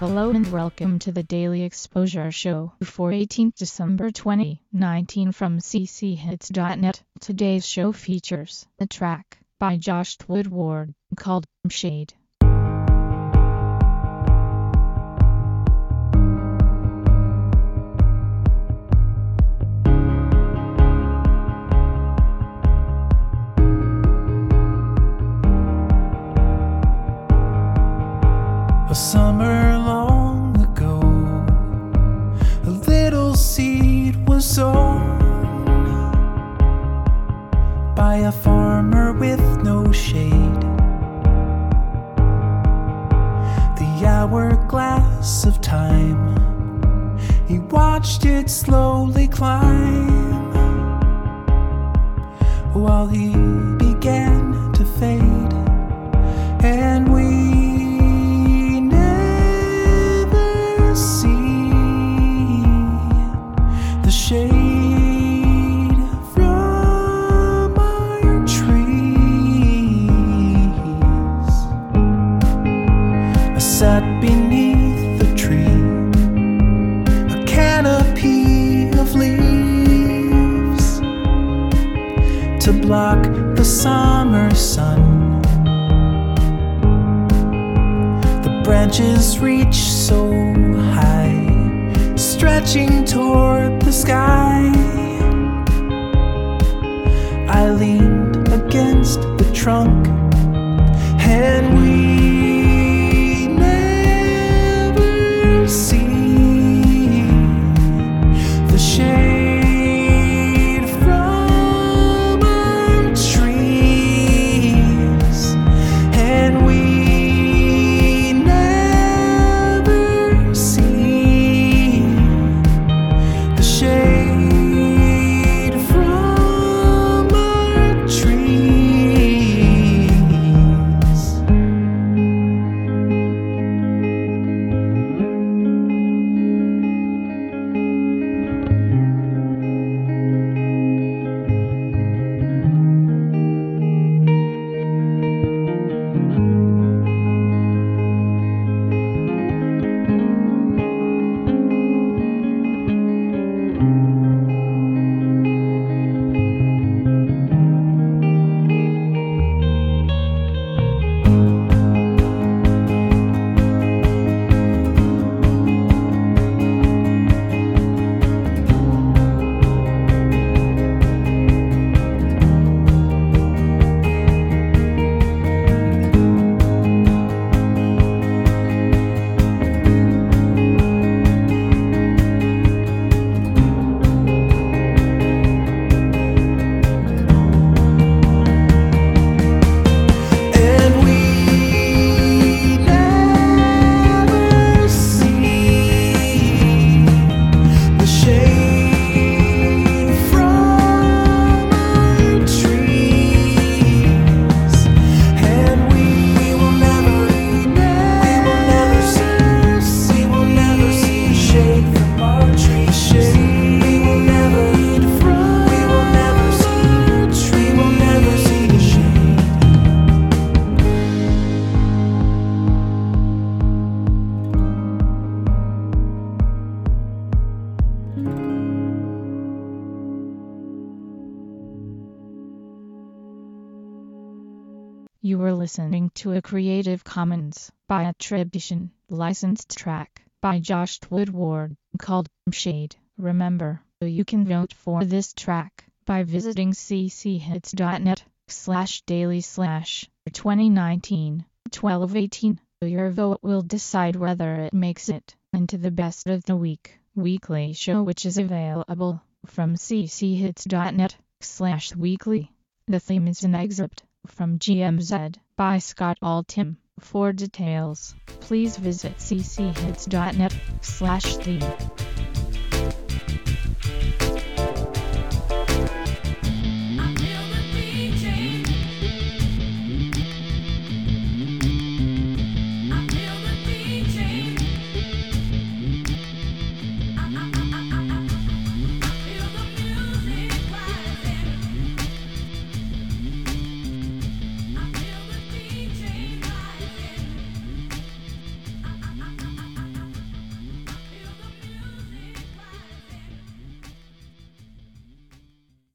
Hello and welcome to the Daily Exposure Show for 18th December 2019 from cchits.net. Today's show features a track by Josh Woodward called Shade. A summer long ago, a little seed was sown by a farmer with no shade. The hourglass of time, he watched it slowly climb, while he began to fade, and we shade from our trees. I sat beneath the tree, a canopy of leaves to block the summer sun. The branches reach so high, stretching toward the sky. I leaned against the trunk, and we never see the shade from our trees, and we never see the shade from our trees. You were listening to a Creative Commons by Attribution licensed track by Josh Woodward called Shade. Remember, you can vote for this track by visiting cchits.net/daily/2019-1218. Your vote will decide whether it makes it into the Best of the Week weekly show, which is available from cchits.net/weekly. The theme is an excerpt from GMZ by Scott Altham. For details, please visit cchits.net/theme.